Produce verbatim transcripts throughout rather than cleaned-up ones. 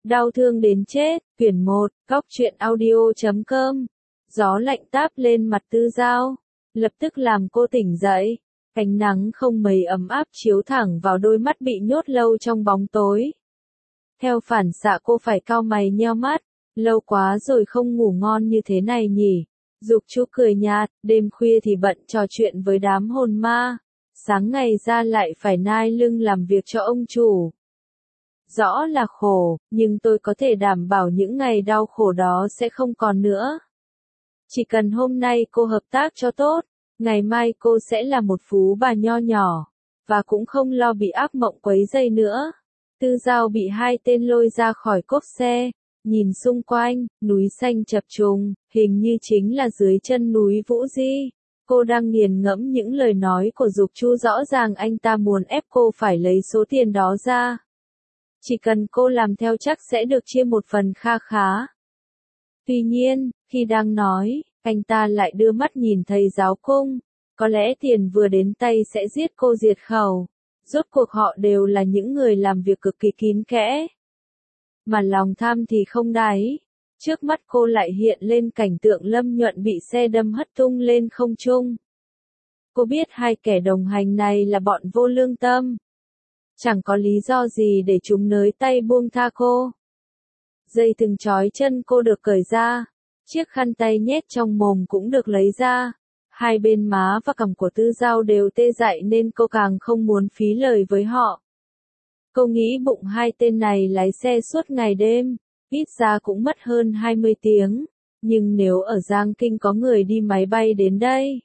Đau thương đến chết, quyển một, góc truyện audio chấm com. Gió lạnh táp lên mặt Tư Giao, lập tức làm cô tỉnh dậy. Ánh nắng không mấy ấm áp chiếu thẳng vào đôi mắt bị nhốt lâu trong bóng tối. Theo phản xạ cô phải cau mày nheo mắt, lâu quá rồi không ngủ ngon như thế này nhỉ. Dục Chu cười nhạt, đêm khuya thì bận trò chuyện với đám hồn ma, sáng ngày ra lại phải nai lưng làm việc cho ông chủ. Rõ là khổ, nhưng tôi có thể đảm bảo những ngày đau khổ đó sẽ không còn nữa. Chỉ cần hôm nay cô hợp tác cho tốt, ngày mai cô sẽ là một phú bà nho nhỏ, và cũng không lo bị ác mộng quấy rầy nữa. Tư Giao bị hai tên lôi ra khỏi cốp xe, nhìn xung quanh, núi xanh chập trùng, hình như chính là dưới chân núi Vũ Di. Cô đang nghiền ngẫm những lời nói của Dục Chu, rõ ràng anh ta muốn ép cô phải lấy số tiền đó ra. Chỉ cần cô làm theo chắc sẽ được chia một phần kha khá. Tuy nhiên, khi đang nói, anh ta lại đưa mắt nhìn thầy giáo cung. Có lẽ tiền vừa đến tay sẽ giết cô diệt khẩu. Rốt cuộc họ đều là những người làm việc cực kỳ kín kẽ. Mà lòng tham thì không đáy. Trước mắt cô lại hiện lên cảnh tượng Lâm Nhuận bị xe đâm hất tung lên không trung. Cô biết hai kẻ đồng hành này là bọn vô lương tâm. Chẳng có lý do gì để chúng nới tay buông tha cô. Dây thừng trói chân cô được cởi ra. Chiếc khăn tay nhét trong mồm cũng được lấy ra. Hai bên má và cằm của Tư Giao đều tê dại nên cô càng không muốn phí lời với họ. Cô nghĩ bụng hai tên này lái xe suốt ngày đêm, ít ra cũng mất hơn hai mươi tiếng. Nhưng nếu ở Giang Kinh có người đi máy bay đến đây,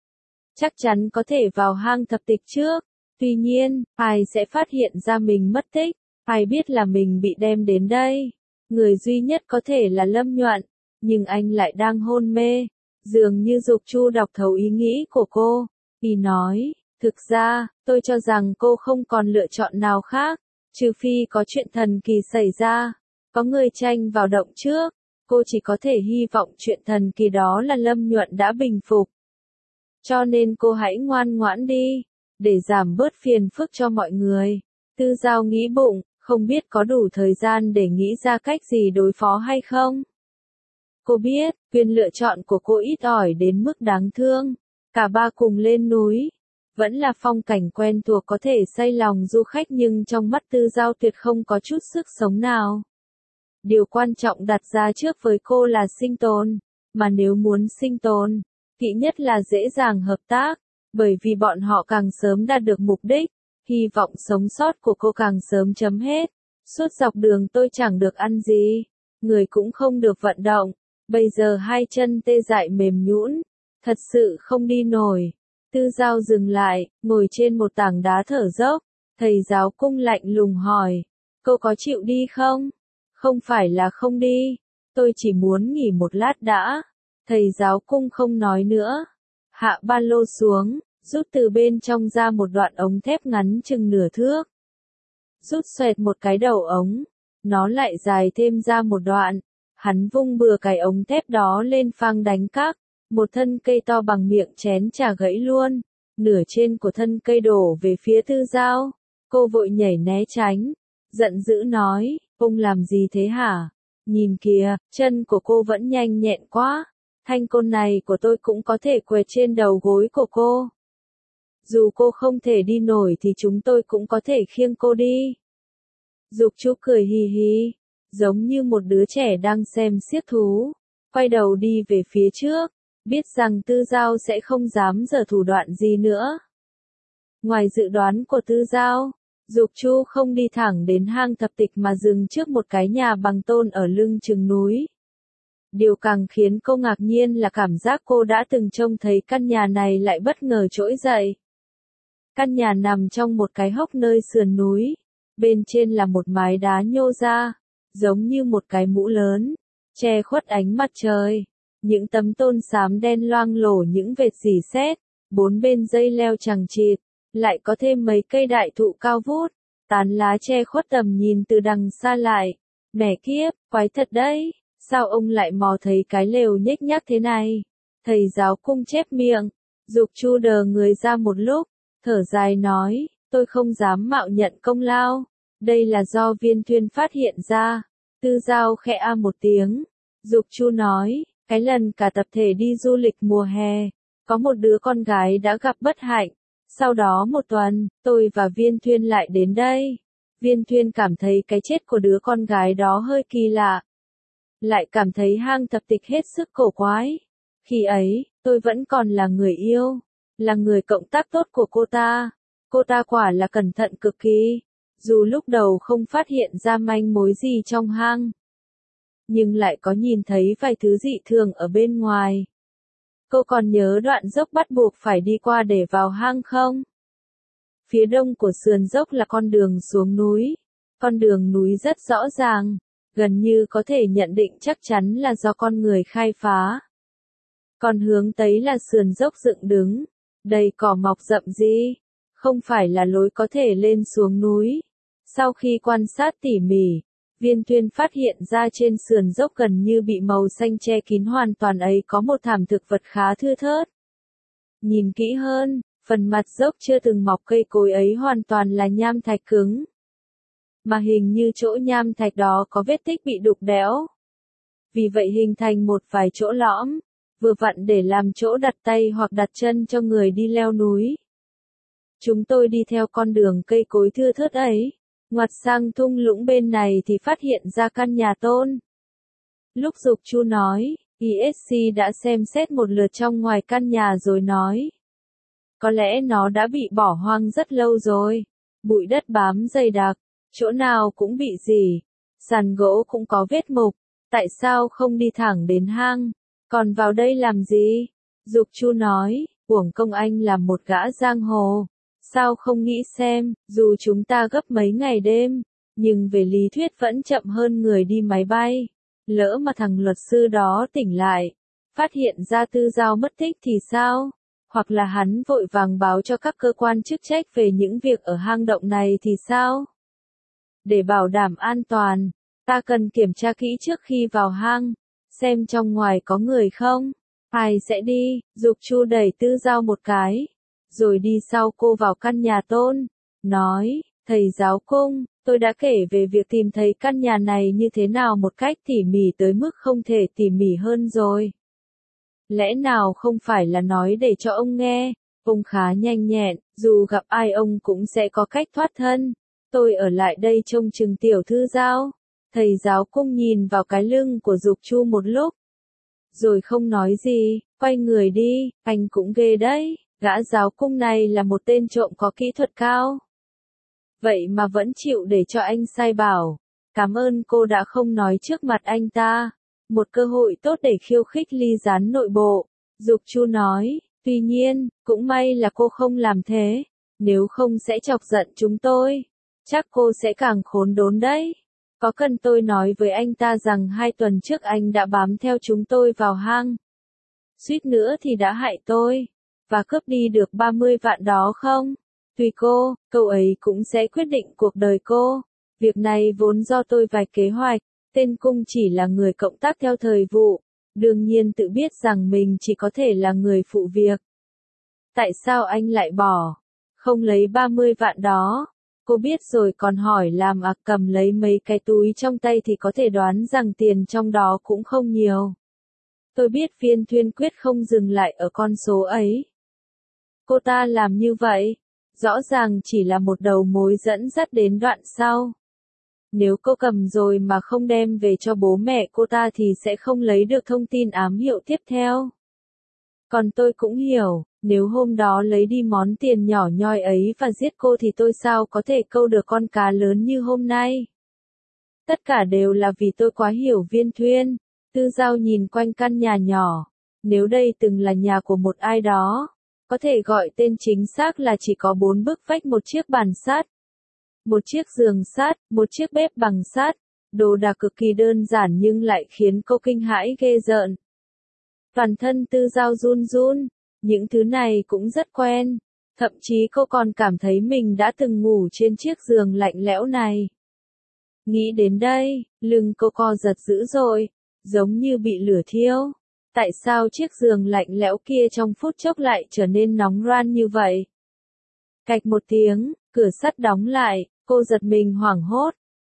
chắc chắn có thể vào hang thập tịch trước. Tuy nhiên, ai sẽ phát hiện ra mình mất tích, ai biết là mình bị đem đến đây. Người duy nhất có thể là Lâm Nhuận, nhưng anh lại đang hôn mê. Dường như Dục Chu đọc thấu ý nghĩ của cô, y nói, thực ra, tôi cho rằng cô không còn lựa chọn nào khác, trừ phi có chuyện thần kỳ xảy ra, có người tranh vào động trước, cô chỉ có thể hy vọng chuyện thần kỳ đó là Lâm Nhuận đã bình phục. Cho nên cô hãy ngoan ngoãn đi, để giảm bớt phiền phức cho mọi người. Tư Giao nghĩ bụng, không biết có đủ thời gian để nghĩ ra cách gì đối phó hay không. Cô biết, quyền lựa chọn của cô ít ỏi đến mức đáng thương. Cả ba cùng lên núi. Vẫn là phong cảnh quen thuộc có thể say lòng du khách, nhưng trong mắt Tư Giao tuyệt không có chút sức sống nào. Điều quan trọng đặt ra trước với cô là sinh tồn. Mà nếu muốn sinh tồn, kỹ nhất là dễ dàng hợp tác. Bởi vì bọn họ càng sớm đạt được mục đích, hy vọng sống sót của cô càng sớm chấm hết. Suốt dọc đường tôi chẳng được ăn gì, người cũng không được vận động. Bây giờ hai chân tê dại mềm nhũn, thật sự không đi nổi. Tư Giao dừng lại, ngồi trên một tảng đá thở dốc. Thầy giáo cung lạnh lùng hỏi, cô có chịu đi không? Không phải là không đi, tôi chỉ muốn nghỉ một lát đã. Thầy giáo cung không nói nữa. Hạ ba lô xuống, rút từ bên trong ra một đoạn ống thép ngắn chừng nửa thước. Rút xoẹt một cái đầu ống, nó lại dài thêm ra một đoạn. Hắn vung bừa cái ống thép đó lên phang đánh các, một thân cây to bằng miệng chén trà gãy luôn, nửa trên của thân cây đổ về phía Tư Giao. Cô vội nhảy né tránh, giận dữ nói, ông làm gì thế hả? Nhìn kìa, chân của cô vẫn nhanh nhẹn quá, thanh côn này của tôi cũng có thể quẹt trên đầu gối của cô. Dù cô không thể đi nổi thì chúng tôi cũng có thể khiêng cô đi. Dục Chu cười hì hì, giống như một đứa trẻ đang xem xiếc thú, quay đầu đi về phía trước, biết rằng Tư Giao sẽ không dám giở thủ đoạn gì nữa. Ngoài dự đoán của Tư Giao, Dục Chu không đi thẳng đến hang thập tịch mà dừng trước một cái nhà bằng tôn ở lưng chừng núi. Điều càng khiến cô ngạc nhiên là cảm giác cô đã từng trông thấy căn nhà này lại bất ngờ trỗi dậy. Căn nhà nằm trong một cái hốc nơi sườn núi, bên trên là một mái đá nhô ra, giống như một cái mũ lớn, che khuất ánh mặt trời. Những tấm tôn xám đen loang lổ những vệt rỉ sét, bốn bên dây leo chằng chịt, lại có thêm mấy cây đại thụ cao vút, tán lá che khuất tầm nhìn từ đằng xa lại. Mẹ kiếp, quái thật đấy, sao ông lại mò thấy cái lều nhếch nhác thế này? Thầy giáo cung chép miệng, Dục Chu đờ người ra một lúc, thở dài nói, tôi không dám mạo nhận công lao, đây là do Viên Thuyên phát hiện ra. Tư Giao khẽ a một tiếng. Dục Chu nói, cái lần cả tập thể đi du lịch mùa hè, có một đứa con gái đã gặp bất hạnh. Sau đó một tuần, tôi và Viên Thuyên lại đến đây. Viên Thuyên cảm thấy cái chết của đứa con gái đó hơi kỳ lạ. Lại cảm thấy hang tập tịch hết sức cổ quái. Khi ấy, tôi vẫn còn là người yêu, là người cộng tác tốt của cô ta. Cô ta quả là cẩn thận cực kỳ. Dù lúc đầu không phát hiện ra manh mối gì trong hang, nhưng lại có nhìn thấy vài thứ dị thường ở bên ngoài. Cô còn nhớ đoạn dốc bắt buộc phải đi qua để vào hang không? Phía đông của sườn dốc là con đường xuống núi. Con đường núi rất rõ ràng, gần như có thể nhận định chắc chắn là do con người khai phá. Còn hướng tây là sườn dốc dựng đứng, đầy cỏ mọc rậm rĩ, không phải là lối có thể lên xuống núi. Sau khi quan sát tỉ mỉ, Viên Thuyên phát hiện ra trên sườn dốc gần như bị màu xanh che kín hoàn toàn ấy có một thảm thực vật khá thưa thớt. Nhìn kỹ hơn, phần mặt dốc chưa từng mọc cây cối ấy hoàn toàn là nham thạch cứng. Mà hình như chỗ nham thạch đó có vết tích bị đục đẽo. Vì vậy hình thành một vài chỗ lõm, vừa vặn để làm chỗ đặt tay hoặc đặt chân cho người đi leo núi. Chúng tôi đi theo con đường cây cối thưa thớt ấy, ngoặt sang thung lũng bên này thì phát hiện ra căn nhà Tôn. Lúc Dục Chu nói, e ét xê đã xem xét một lượt trong ngoài căn nhà rồi nói. Có lẽ nó đã bị bỏ hoang rất lâu rồi. Bụi đất bám dày đặc, chỗ nào cũng bị rỉ, sàn gỗ cũng có vết mục. Tại sao không đi thẳng đến hang, còn vào đây làm gì? Dục Chu nói, uổng công anh là một gã giang hồ. Sao không nghĩ xem, dù chúng ta gấp mấy ngày đêm, nhưng về lý thuyết vẫn chậm hơn người đi máy bay. Lỡ mà thằng luật sư đó tỉnh lại, phát hiện ra Tư Giao mất tích thì sao? Hoặc là hắn vội vàng báo cho các cơ quan chức trách về những việc ở hang động này thì sao? Để bảo đảm an toàn, ta cần kiểm tra kỹ trước khi vào hang, xem trong ngoài có người không. Ai sẽ đi? Dục Chu đẩy Tư Giao một cái, rồi đi sau cô vào căn nhà Tôn, nói, thầy giáo cung, tôi đã kể về việc tìm thấy căn nhà này như thế nào một cách tỉ mỉ tới mức không thể tỉ mỉ hơn rồi. Lẽ nào không phải là nói để cho ông nghe, ông khá nhanh nhẹn, dù gặp ai ông cũng sẽ có cách thoát thân. Tôi ở lại đây trông chừng tiểu thư Giao. Thầy giáo cung nhìn vào cái lưng của Dục Chu một lúc, rồi không nói gì, quay người đi. Anh cũng ghê đấy, gã giáo cung này là một tên trộm có kỹ thuật cao. Vậy mà vẫn chịu để cho anh sai bảo. Cảm ơn cô đã không nói trước mặt anh ta. Một cơ hội tốt để khiêu khích ly gián nội bộ. Dục Chu nói, tuy nhiên, cũng may là cô không làm thế. Nếu không sẽ chọc giận chúng tôi. Chắc cô sẽ càng khốn đốn đấy. Có cần tôi nói với anh ta rằng hai tuần trước anh đã bám theo chúng tôi vào hang. Suýt nữa thì đã hại tôi. Và cướp đi được ba mươi vạn đó không? Tùy cô, câu ấy cũng sẽ quyết định cuộc đời cô. Việc này vốn do tôi vạch kế hoạch. Tên Cung chỉ là người cộng tác theo thời vụ. Đương nhiên tự biết rằng mình chỉ có thể là người phụ việc. Tại sao anh lại bỏ? Không lấy ba mươi vạn đó. Cô biết rồi còn hỏi làm à, cầm lấy mấy cái túi trong tay thì có thể đoán rằng tiền trong đó cũng không nhiều. Tôi biết Viên Thuyên quyết không dừng lại ở con số ấy. Cô ta làm như vậy, rõ ràng chỉ là một đầu mối dẫn dắt đến đoạn sau. Nếu cô cầm rồi mà không đem về cho bố mẹ cô ta thì sẽ không lấy được thông tin ám hiệu tiếp theo. Còn tôi cũng hiểu, nếu hôm đó lấy đi món tiền nhỏ nhoi ấy và giết cô thì tôi sao có thể câu được con cá lớn như hôm nay. Tất cả đều là vì tôi quá hiểu Viên Thuyên. Tư Giao nhìn quanh căn nhà nhỏ. Nếu đây từng là nhà của một ai đó, có thể gọi tên chính xác là chỉ có bốn bức vách, một chiếc bàn sắt, một chiếc giường sắt, một chiếc bếp bằng sắt. Đồ đạc cực kỳ đơn giản nhưng lại khiến cô kinh hãi ghê rợn. Toàn thân Tư Giao run run, những thứ này cũng rất quen. Thậm chí cô còn cảm thấy mình đã từng ngủ trên chiếc giường lạnh lẽo này. Nghĩ đến đây, lưng cô co giật dữ dội, giống như bị lửa thiêu. Tại sao chiếc giường lạnh lẽo kia trong phút chốc lại trở nên nóng ran như vậy? Cạch một tiếng, cửa sắt đóng lại, cô giật mình hoảng hốt.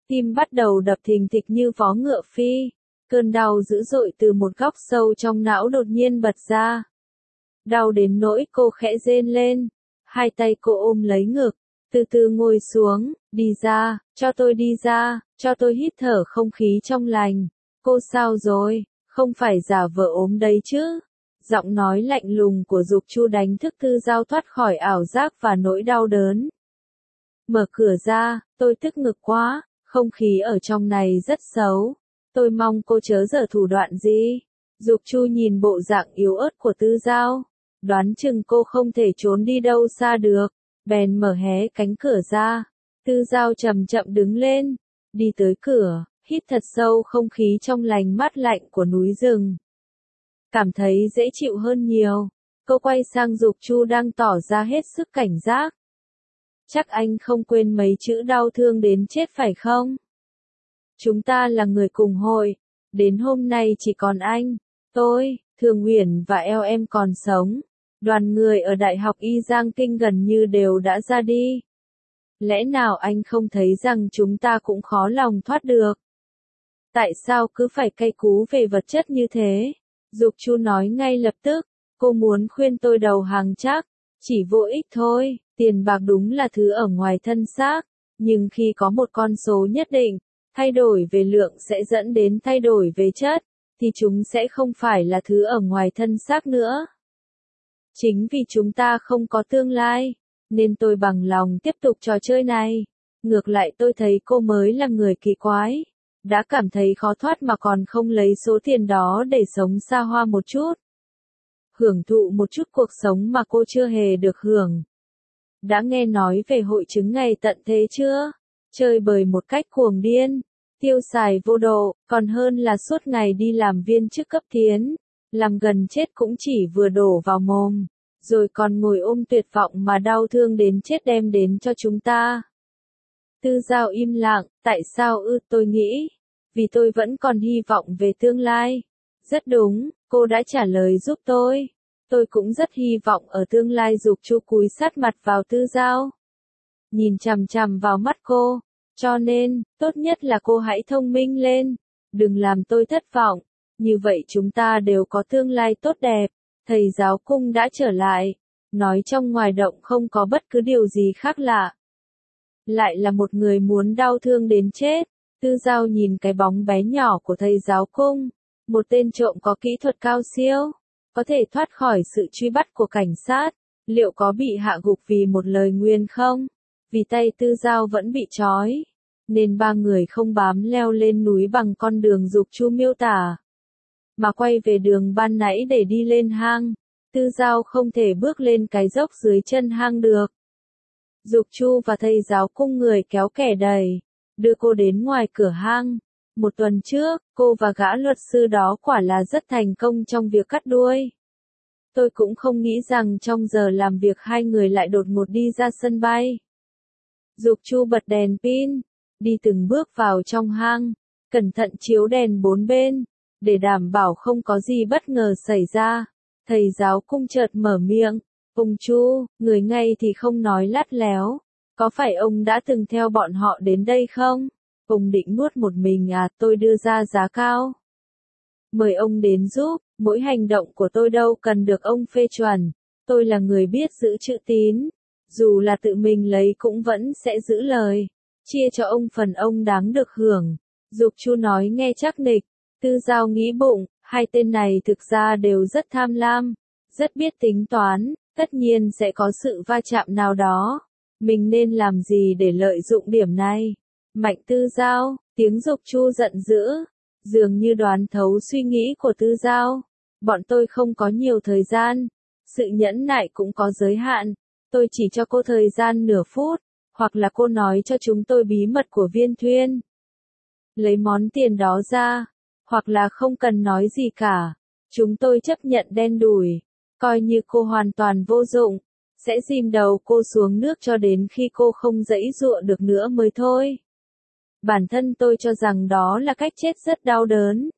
Tim bắt đầu đập thình thịch như vó ngựa phi. Cơn đau dữ dội từ một góc sâu trong não đột nhiên bật ra. Đau đến nỗi cô khẽ rên lên. Hai tay cô ôm lấy ngực. Từ từ ngồi xuống, đi ra, cho tôi đi ra, cho tôi hít thở không khí trong lành. Cô sao rồi, không phải giả vờ ốm đấy chứ? Giọng nói lạnh lùng của Dục Chu đánh thức Tư Giao thoát khỏi ảo giác và nỗi đau đớn. Mở cửa ra, tôi tức ngực quá, không khí ở trong này rất xấu. Tôi mong cô chớ giở thủ đoạn gì. Dục Chu nhìn bộ dạng yếu ớt của Tư Giao. Đoán chừng cô không thể trốn đi đâu xa được. Bèn mở hé cánh cửa ra. Tư Giao chậm chậm đứng lên. Đi tới cửa, hít thật sâu không khí trong lành mát lạnh của núi rừng. Cảm thấy dễ chịu hơn nhiều. Cô quay sang Dục Chu đang tỏ ra hết sức cảnh giác. Chắc anh không quên mấy chữ đau thương đến chết phải không? Chúng ta là người cùng hội. Đến hôm nay chỉ còn anh, tôi, Thường Uyển và eo em còn sống. Đoàn người ở Đại học Y Giang Kinh gần như đều đã ra đi. Lẽ nào anh không thấy rằng chúng ta cũng khó lòng thoát được? Tại sao cứ phải cay cú về vật chất như thế? Dục Chu nói ngay lập tức, cô muốn khuyên tôi đầu hàng chắc, chỉ vô ích thôi, tiền bạc đúng là thứ ở ngoài thân xác, nhưng khi có một con số nhất định, thay đổi về lượng sẽ dẫn đến thay đổi về chất, thì chúng sẽ không phải là thứ ở ngoài thân xác nữa. Chính vì chúng ta không có tương lai, nên tôi bằng lòng tiếp tục trò chơi này. Ngược lại tôi thấy cô mới là người kỳ quái. Đã cảm thấy khó thoát mà còn không lấy số tiền đó để sống xa hoa một chút. Hưởng thụ một chút cuộc sống mà cô chưa hề được hưởng. Đã nghe nói về hội chứng ngày tận thế chưa? Chơi bời một cách cuồng điên, tiêu xài vô độ, còn hơn là suốt ngày đi làm viên chức cấp tiến. Làm gần chết cũng chỉ vừa đổ vào mồm, rồi còn ngồi ôm tuyệt vọng mà đau thương đến chết đem đến cho chúng ta. Tư Giao im lặng, tại sao ư? Tôi nghĩ, vì tôi vẫn còn hy vọng về tương lai. Rất đúng, cô đã trả lời giúp tôi. Tôi cũng rất hy vọng ở tương lai. Dục Chu cúi sát mặt vào Tư Giao, nhìn chằm chằm vào mắt cô. Cho nên, tốt nhất là cô hãy thông minh lên, đừng làm tôi thất vọng. Như vậy chúng ta đều có tương lai tốt đẹp. Thầy giáo cung đã trở lại, nói trong ngoài động không có bất cứ điều gì khác lạ. Lại là một người muốn đau thương đến chết. Tư Giao nhìn cái bóng bé nhỏ của thầy giáo cung, một tên trộm có kỹ thuật cao siêu, có thể thoát khỏi sự truy bắt của cảnh sát, liệu có bị hạ gục vì một lời nguyền không? Vì tay Tư Giao vẫn bị trói, nên ba người không bám leo lên núi bằng con đường Dục Chu miêu tả, mà quay về đường ban nãy để đi lên hang. Tư Giao không thể bước lên cái dốc dưới chân hang được. Dục Chu và thầy giáo cung người kéo kẻ đẩy, đưa cô đến ngoài cửa hang. Một tuần trước, cô và gã luật sư đó quả là rất thành công trong việc cắt đuôi. Tôi cũng không nghĩ rằng trong giờ làm việc hai người lại đột ngột đi ra sân bay. Dục Chu bật đèn pin, đi từng bước vào trong hang, cẩn thận chiếu đèn bốn bên, để đảm bảo không có gì bất ngờ xảy ra. Thầy giáo cung chợt mở miệng, ông Chu, người ngay thì không nói lắt léo, có phải ông đã từng theo bọn họ đến đây không? Ông định nuốt một mình à? Tôi đưa ra giá cao. Mời ông đến giúp, mỗi hành động của tôi đâu cần được ông phê chuẩn. Tôi là người biết giữ chữ tín, dù là tự mình lấy cũng vẫn sẽ giữ lời, chia cho ông phần ông đáng được hưởng. Dục Chu nói nghe chắc nịch. Tư Giao nghĩ bụng, hai tên này thực ra đều rất tham lam, rất biết tính toán, tất nhiên sẽ có sự va chạm nào đó. Mình nên làm gì để lợi dụng điểm này? Mạnh Tư Giao, tiếng Dục Chu giận dữ, dường như đoán thấu suy nghĩ của Tư Giao. Bọn tôi không có nhiều thời gian, sự nhẫn nại cũng có giới hạn. Tôi chỉ cho cô thời gian nửa phút, hoặc là cô nói cho chúng tôi bí mật của Viên Thuyên. Lấy món tiền đó ra, hoặc là không cần nói gì cả. Chúng tôi chấp nhận đen đủi, coi như cô hoàn toàn vô dụng, sẽ dìm đầu cô xuống nước cho đến khi cô không giãy giụa được nữa mới thôi. Bản thân tôi cho rằng đó là cách chết rất đau đớn.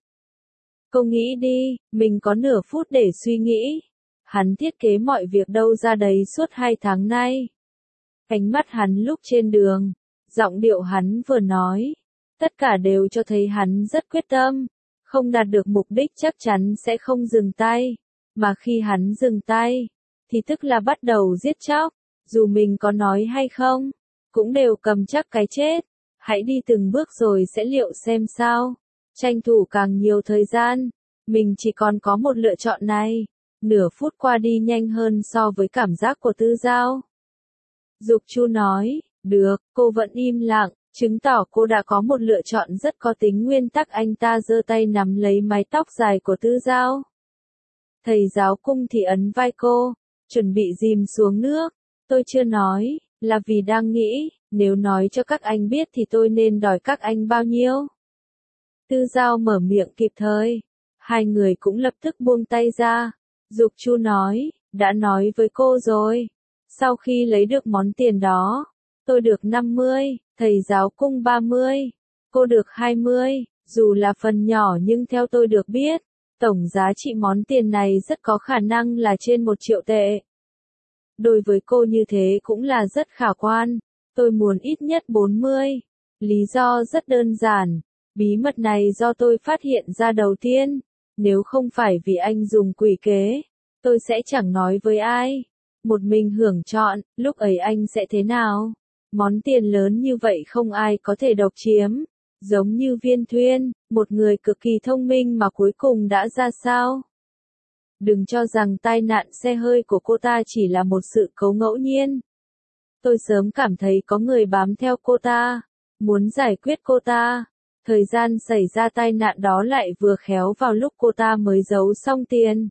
Cô nghĩ đi, mình có nửa phút để suy nghĩ. Hắn thiết kế mọi việc đâu ra đấy suốt hai tháng nay. Ánh mắt hắn lúc trên đường, giọng điệu hắn vừa nói, Tất cả đều cho thấy hắn rất quyết tâm, không đạt được mục đích chắc chắn sẽ không dừng tay, mà khi hắn dừng tay, thì tức là bắt đầu giết chóc, dù mình có nói hay không, cũng đều cầm chắc cái chết. Hãy đi từng bước rồi sẽ liệu xem sao. Tranh thủ càng nhiều thời gian, mình chỉ còn có một lựa chọn này. Nửa phút qua đi nhanh hơn so với cảm giác của Tư Giao. Dục Chu nói, được, cô vẫn im lặng, chứng tỏ cô đã có một lựa chọn rất có tính nguyên tắc. Anh ta giơ tay nắm lấy mái tóc dài của Tư Giao. Thầy giáo Cung thì ấn vai cô, chuẩn bị dìm xuống nước. Tôi chưa nói, là vì đang nghĩ, nếu nói cho các anh biết thì tôi nên đòi các anh bao nhiêu. Tư Giao mở miệng kịp thời, hai người cũng lập tức buông tay ra. Dục Chu nói, đã nói với cô rồi, sau khi lấy được món tiền đó, tôi được năm mươi, thầy giáo Cung ba mươi, cô được hai mươi, dù là phần nhỏ nhưng theo tôi được biết, tổng giá trị món tiền này rất có khả năng là trên một triệu tệ. Đối với cô như thế cũng là rất khả quan, tôi muốn ít nhất bốn mươi. Lý do rất đơn giản, bí mật này do tôi phát hiện ra đầu tiên, nếu không phải vì anh dùng quỷ kế, tôi sẽ chẳng nói với ai. Một mình hưởng trọn, lúc ấy anh sẽ thế nào? Món tiền lớn như vậy không ai có thể độc chiếm, giống như Viên Thuyên, một người cực kỳ thông minh mà cuối cùng đã ra sao? Đừng cho rằng tai nạn xe hơi của cô ta chỉ là một sự cố ngẫu nhiên. Tôi sớm cảm thấy có người bám theo cô ta, muốn giải quyết cô ta. Thời gian xảy ra tai nạn đó lại vừa khéo vào lúc cô ta mới giấu xong tiền.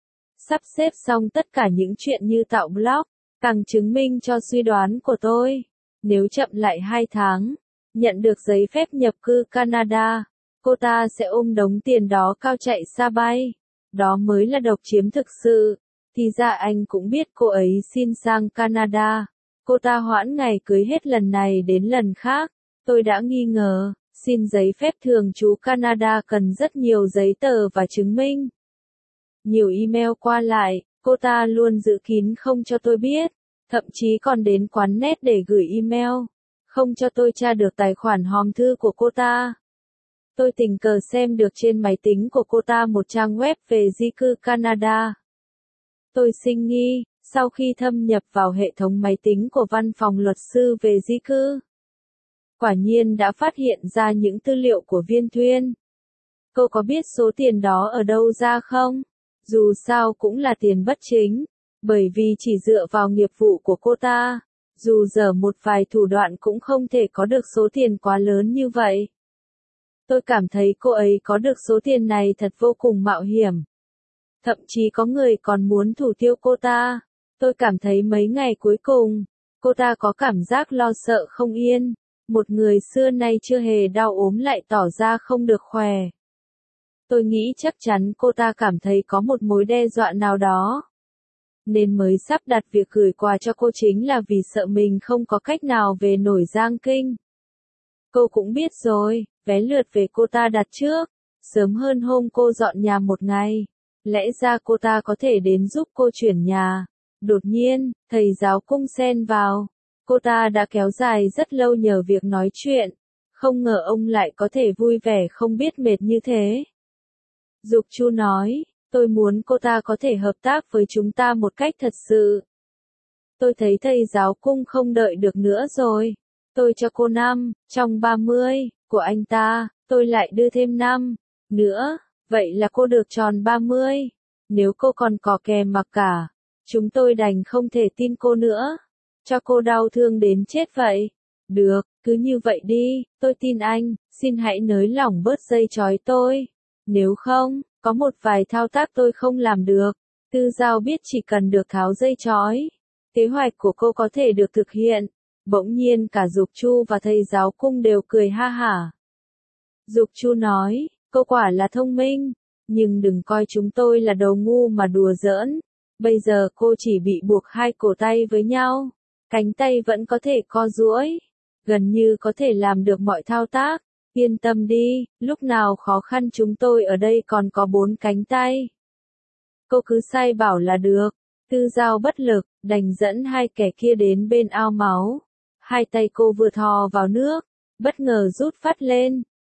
Sắp xếp xong tất cả những chuyện như tạo blog, càng chứng minh cho suy đoán của tôi. Nếu chậm lại hai tháng, nhận được giấy phép nhập cư Canada, cô ta sẽ ôm đống tiền đó cao chạy xa bay. Đó mới là độc chiếm thực sự. Thì ra anh cũng biết cô ấy xin sang Canada. Cô ta hoãn ngày cưới hết lần này đến lần khác. Tôi đã nghi ngờ, xin giấy phép thường trú Canada cần rất nhiều giấy tờ và chứng minh. Nhiều email qua lại, cô ta luôn giữ kín không cho tôi biết. Thậm chí còn đến quán net để gửi email, không cho tôi tra được tài khoản hòm thư của cô ta. Tôi tình cờ xem được trên máy tính của cô ta một trang web về di cư Canada. Tôi sinh nghi, sau khi thâm nhập vào hệ thống máy tính của văn phòng luật sư về di cư, quả nhiên đã phát hiện ra những tư liệu của Viên Thuyên. Cô có biết số tiền đó ở đâu ra không? Dù sao cũng là tiền bất chính, bởi vì chỉ dựa vào nghiệp vụ của cô ta, dù dở một vài thủ đoạn cũng không thể có được số tiền quá lớn như vậy. Tôi cảm thấy cô ấy có được số tiền này thật vô cùng mạo hiểm. Thậm chí có người còn muốn thủ tiêu cô ta. Tôi cảm thấy mấy ngày cuối cùng, cô ta có cảm giác lo sợ không yên. Một người xưa nay chưa hề đau ốm lại tỏ ra không được khỏe. Tôi nghĩ chắc chắn cô ta cảm thấy có một mối đe dọa nào đó, nên mới sắp đặt việc gửi quà cho cô chính là vì sợ mình không có cách nào về nổi Giang Kinh. Cô cũng biết rồi, vé lượt về cô ta đặt trước, sớm hơn hôm cô dọn nhà một ngày. Lẽ ra cô ta có thể đến giúp cô chuyển nhà. Đột nhiên, thầy giáo Cung xen vào. Cô ta đã kéo dài rất lâu nhờ việc nói chuyện. Không ngờ ông lại có thể vui vẻ không biết mệt như thế. Dục Chu nói, tôi muốn cô ta có thể hợp tác với chúng ta một cách thật sự. Tôi thấy thầy giáo Cung không đợi được nữa rồi. Tôi cho cô năm, trong ba mươi, của anh ta, tôi lại đưa thêm năm, nữa, vậy là cô được tròn ba mươi. Nếu cô còn cò kè mặc cả, chúng tôi đành không thể tin cô nữa. Cho cô đau thương đến chết vậy. Được, cứ như vậy đi, tôi tin anh, xin hãy nới lỏng bớt dây trói tôi. Nếu không, có một vài thao tác tôi không làm được. Tư Giao biết chỉ cần được tháo dây trói, kế hoạch của cô có thể được thực hiện. Bỗng nhiên cả Dục Chu và thầy giáo Cung đều cười ha hả. Dục Chu nói, cô quả là thông minh, nhưng đừng coi chúng tôi là đồ ngu mà đùa giỡn. Bây giờ cô chỉ bị buộc hai cổ tay với nhau, cánh tay vẫn có thể co duỗi, gần như có thể làm được mọi thao tác. Yên tâm đi, lúc nào khó khăn chúng tôi ở đây còn có bốn cánh tay. Cô cứ sai bảo là được. Tư Giao bất lực, đành dẫn hai kẻ kia đến bên ao máu. Hai tay cô vừa thò vào nước, bất ngờ rút phát lên,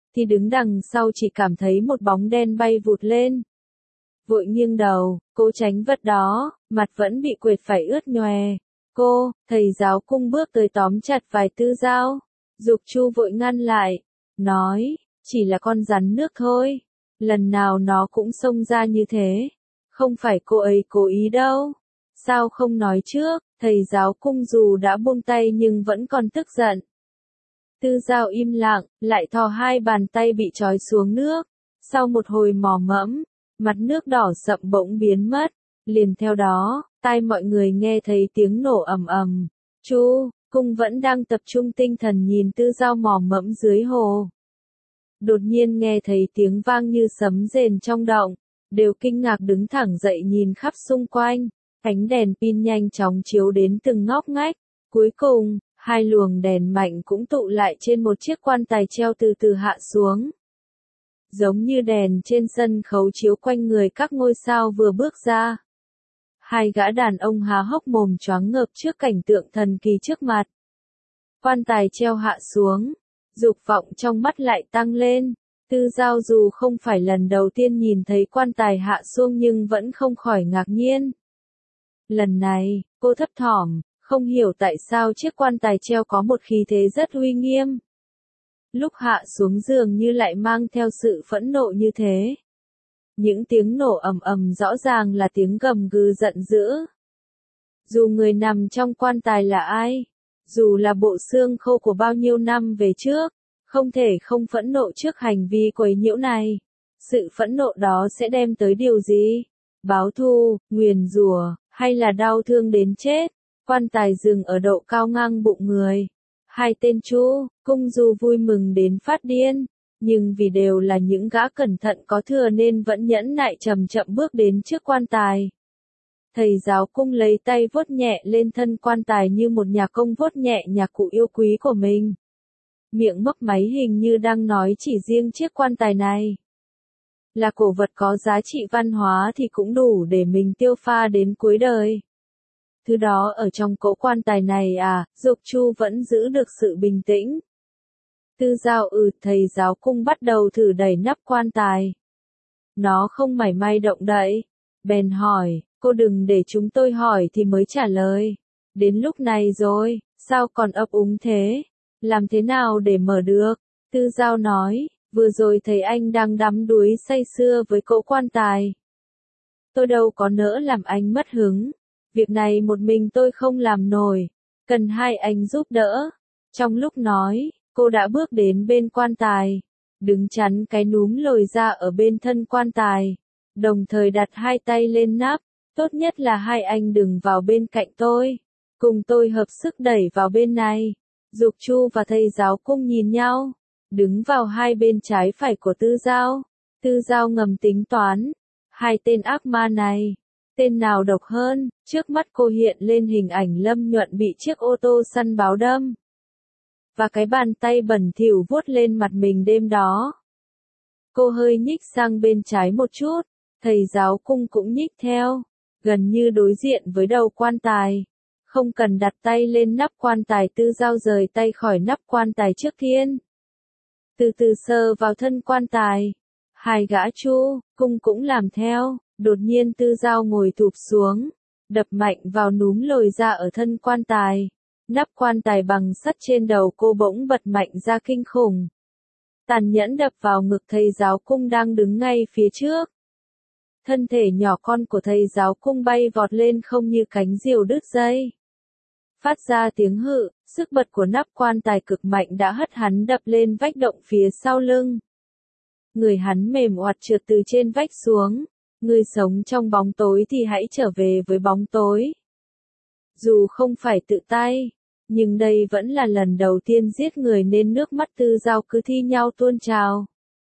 thì đứng đằng sau chỉ cảm thấy một bóng đen bay vụt lên. Vội nghiêng đầu, cố tránh vật đó, mặt vẫn bị quệt phải ướt nhòe. Cô, thầy giáo cung bước tới tóm chặt vai Tư Dao. Dục Chu vội ngăn lại, nói, chỉ là con rắn nước thôi. Lần nào nó cũng xông ra như thế. Không phải cô ấy cố ý đâu. Sao không nói trước, thầy giáo cung dù đã buông tay nhưng vẫn còn tức giận. Tư Dao im lặng, lại thò hai bàn tay bị trói xuống nước. Sau một hồi mò mẫm, mặt nước đỏ sậm bỗng biến mất. Liền theo đó, tai mọi người nghe thấy tiếng nổ ầm ầm. Chu, cung vẫn đang tập trung tinh thần nhìn Tư Dao mò mẫm dưới hồ. Đột nhiên nghe thấy tiếng vang như sấm rền trong động, đều kinh ngạc đứng thẳng dậy nhìn khắp xung quanh. Ánh đèn pin nhanh chóng chiếu đến từng ngóc ngách. Cuối cùng, hai luồng đèn mạnh cũng tụ lại trên một chiếc quan tài treo từ từ hạ xuống. Giống như đèn trên sân khấu chiếu quanh người các ngôi sao vừa bước ra. Hai gã đàn ông há hốc mồm choáng ngợp trước cảnh tượng thần kỳ trước mặt. Quan tài treo hạ xuống, dục vọng trong mắt lại tăng lên. Tư Dao dù không phải lần đầu tiên nhìn thấy quan tài hạ xuống nhưng vẫn không khỏi ngạc nhiên. Lần này, cô thấp thỏm, không hiểu tại sao chiếc quan tài treo có một khí thế rất uy nghiêm. Lúc hạ xuống dường như lại mang theo sự phẫn nộ như thế. Những tiếng nổ ầm ầm rõ ràng là tiếng gầm gừ giận dữ. Dù người nằm trong quan tài là ai, dù là bộ xương khô của bao nhiêu năm về trước, không thể không phẫn nộ trước hành vi quấy nhiễu này. Sự phẫn nộ đó sẽ đem tới điều gì? Báo thù, nguyền rủa, hay là đau thương đến chết? Quan tài dừng ở độ cao ngang bụng người. Hai tên Chu, Cung dù vui mừng đến phát điên, nhưng vì đều là những gã cẩn thận có thừa nên vẫn nhẫn nại chậm chậm bước đến trước quan tài. Thầy giáo Cung lấy tay vuốt nhẹ lên thân quan tài như một nhà công vuốt nhẹ nhạc cụ yêu quý của mình. Miệng mấp máy hình như đang nói chỉ riêng chiếc quan tài này là cổ vật có giá trị văn hóa thì cũng đủ để mình tiêu pha đến cuối đời. Thứ đó ở trong cỗ quan tài này à, Dục Chu vẫn giữ được sự bình tĩnh. Tư Dao ừ, thầy giáo Cung bắt đầu thử đẩy nắp quan tài. Nó không mảy may động đậy. Bèn hỏi, cô đừng để chúng tôi hỏi thì mới trả lời. Đến lúc này rồi, sao còn ấp úng thế? Làm thế nào để mở được? Tư Dao nói, vừa rồi thấy anh đang đắm đuối say sưa với cỗ quan tài. Tôi đâu có nỡ làm anh mất hứng. Việc này một mình tôi không làm nổi, cần hai anh giúp đỡ. Trong lúc nói, cô đã bước đến bên quan tài, đứng chắn cái núm lồi ra ở bên thân quan tài, đồng thời đặt hai tay lên nắp. Tốt nhất là hai anh đừng vào bên cạnh tôi, cùng tôi hợp sức đẩy vào bên này. Dục Chu và thầy giáo Cung nhìn nhau, đứng vào hai bên trái phải của Tư Dao. Tư Dao ngầm tính toán, hai tên ác ma này, tên nào độc hơn? Trước mắt cô hiện lên hình ảnh Lâm Nhuận bị chiếc ô tô săn báo đâm. Và cái bàn tay bẩn thỉu vuốt lên mặt mình đêm đó. Cô hơi nhích sang bên trái một chút, thầy giáo Cung cũng nhích theo, gần như đối diện với đầu quan tài. Không cần đặt tay lên nắp quan tài, Tư Dao rời tay khỏi nắp quan tài trước tiên. Từ từ sờ vào thân quan tài. Hai gã Chu, Cung cũng làm theo. Đột nhiên Tư Dao ngồi thụp xuống, đập mạnh vào núm lồi ra ở thân quan tài. Nắp quan tài bằng sắt trên đầu cô bỗng bật mạnh ra kinh khủng. Tàn nhẫn đập vào ngực thầy giáo Cung đang đứng ngay phía trước. Thân thể nhỏ con của thầy giáo Cung bay vọt lên không như cánh diều đứt dây. Phát ra tiếng hự, sức bật của nắp quan tài cực mạnh đã hất hắn đập lên vách động phía sau lưng. Người hắn mềm oặt trượt từ trên vách xuống. Người sống trong bóng tối thì hãy trở về với bóng tối. Dù không phải tự tay, nhưng đây vẫn là lần đầu tiên giết người nên nước mắt Tư Dao cứ thi nhau tuôn trào.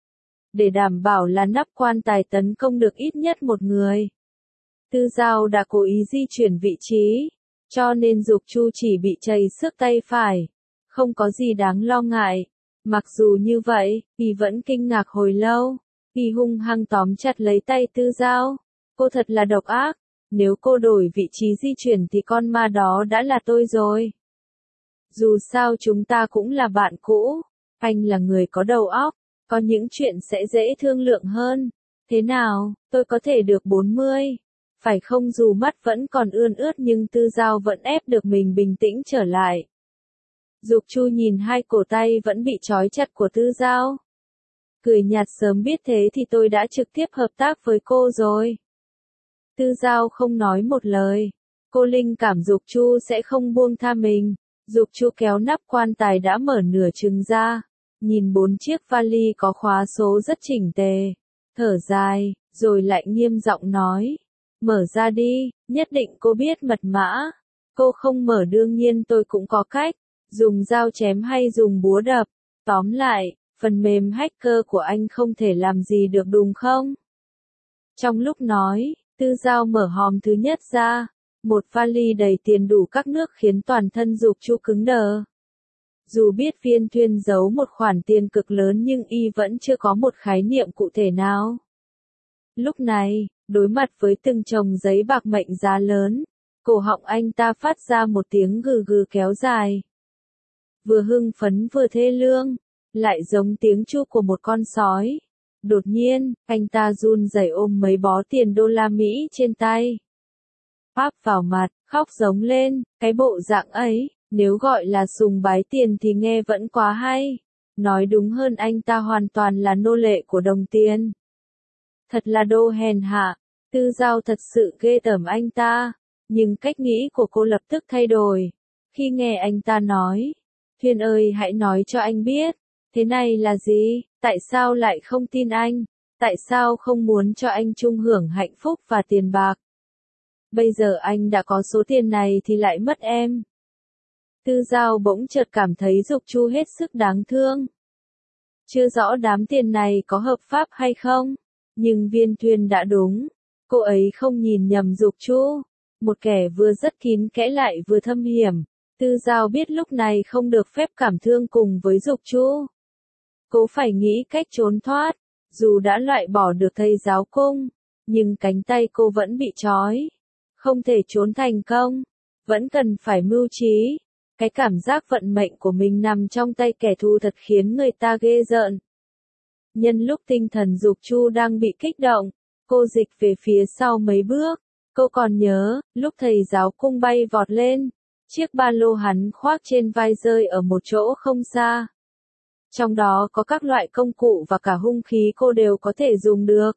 Để đảm bảo là nắp quan tài tấn công được ít nhất một người, Tư Dao đã cố ý di chuyển vị trí, cho nên Dục Chu chỉ bị chảy xước tay phải, không có gì đáng lo ngại. Mặc dù như vậy, y vẫn kinh ngạc hồi lâu. Y hung hăng tóm chặt lấy tay Tư Dao. Cô thật là độc ác. Nếu cô đổi vị trí di chuyển thì con ma đó đã là tôi rồi. Dù sao chúng ta cũng là bạn cũ. Anh là người có đầu óc. Có những chuyện sẽ dễ thương lượng hơn. Thế nào, tôi có thể được bốn mươi. Phải không? Dù mắt vẫn còn ươn ướt nhưng Tư Giao vẫn ép được mình bình tĩnh trở lại. Dục Chu nhìn hai cổ tay vẫn bị trói chặt của Tư Giao. Cười nhạt, sớm biết thế thì tôi đã trực tiếp hợp tác với cô rồi. Tư Giao không nói một lời. Cô linh cảm Dục Chu sẽ không buông tha mình. Dục Chu kéo nắp quan tài đã mở nửa chừng ra. Nhìn bốn chiếc vali có khóa số rất chỉnh tề. Thở dài, rồi lại nghiêm giọng nói. Mở ra đi, nhất định cô biết mật mã. Cô không mở đương nhiên tôi cũng có cách. Dùng dao chém hay dùng búa đập. Tóm lại, phần mềm hacker của anh không thể làm gì được đúng không? Trong lúc nói, Tư Giao mở hòm thứ nhất ra. Một vali đầy tiền đủ các nước khiến toàn thân Dục Chu cứng đờ. Dù biết Viên Thuyên giấu một khoản tiền cực lớn nhưng y vẫn chưa có một khái niệm cụ thể nào. Lúc này, đối mặt với từng chồng giấy bạc mệnh giá lớn, cổ họng anh ta phát ra một tiếng gừ gừ kéo dài. Vừa hưng phấn vừa thê lương, lại giống tiếng chu của một con sói. Đột nhiên, anh ta run rẩy ôm mấy bó tiền đô la Mỹ trên tay. Áp vào mặt, khóc giống lên, cái bộ dạng ấy, nếu gọi là sùng bái tiền thì nghe vẫn quá hay. Nói đúng hơn anh ta hoàn toàn là nô lệ của đồng tiền. Thật là đô hèn hạ, Tư Giao thật sự ghê tởm anh ta, nhưng cách nghĩ của cô lập tức thay đổi. Khi nghe anh ta nói, Thuyên ơi hãy nói cho anh biết, thế này là gì, tại sao lại không tin anh, tại sao không muốn cho anh chung hưởng hạnh phúc và tiền bạc. Bây giờ anh đã có số tiền này thì lại mất em. Tư Giao bỗng chợt cảm thấy Dục Chu hết sức đáng thương. Chưa rõ đám tiền này có hợp pháp hay không, nhưng Viên Thuyên đã đúng. Cô ấy không nhìn nhầm Dục Chu, một kẻ vừa rất kín kẽ lại vừa thâm hiểm. Tư Giao biết lúc này không được phép cảm thương cùng với Dục Chu. Cô phải nghĩ cách trốn thoát, dù đã loại bỏ được thầy giáo cung, nhưng cánh tay cô vẫn bị trói. Không thể trốn thành công, vẫn cần phải mưu trí. Cái cảm giác vận mệnh của mình nằm trong tay kẻ thù thật khiến người ta ghê rợn. Nhân lúc tinh thần Dục Chu đang bị kích động, cô dịch về phía sau mấy bước. Cô còn nhớ, lúc thầy giáo cung bay vọt lên, chiếc ba lô hắn khoác trên vai rơi ở một chỗ không xa. Trong đó có các loại công cụ và cả hung khí cô đều có thể dùng được.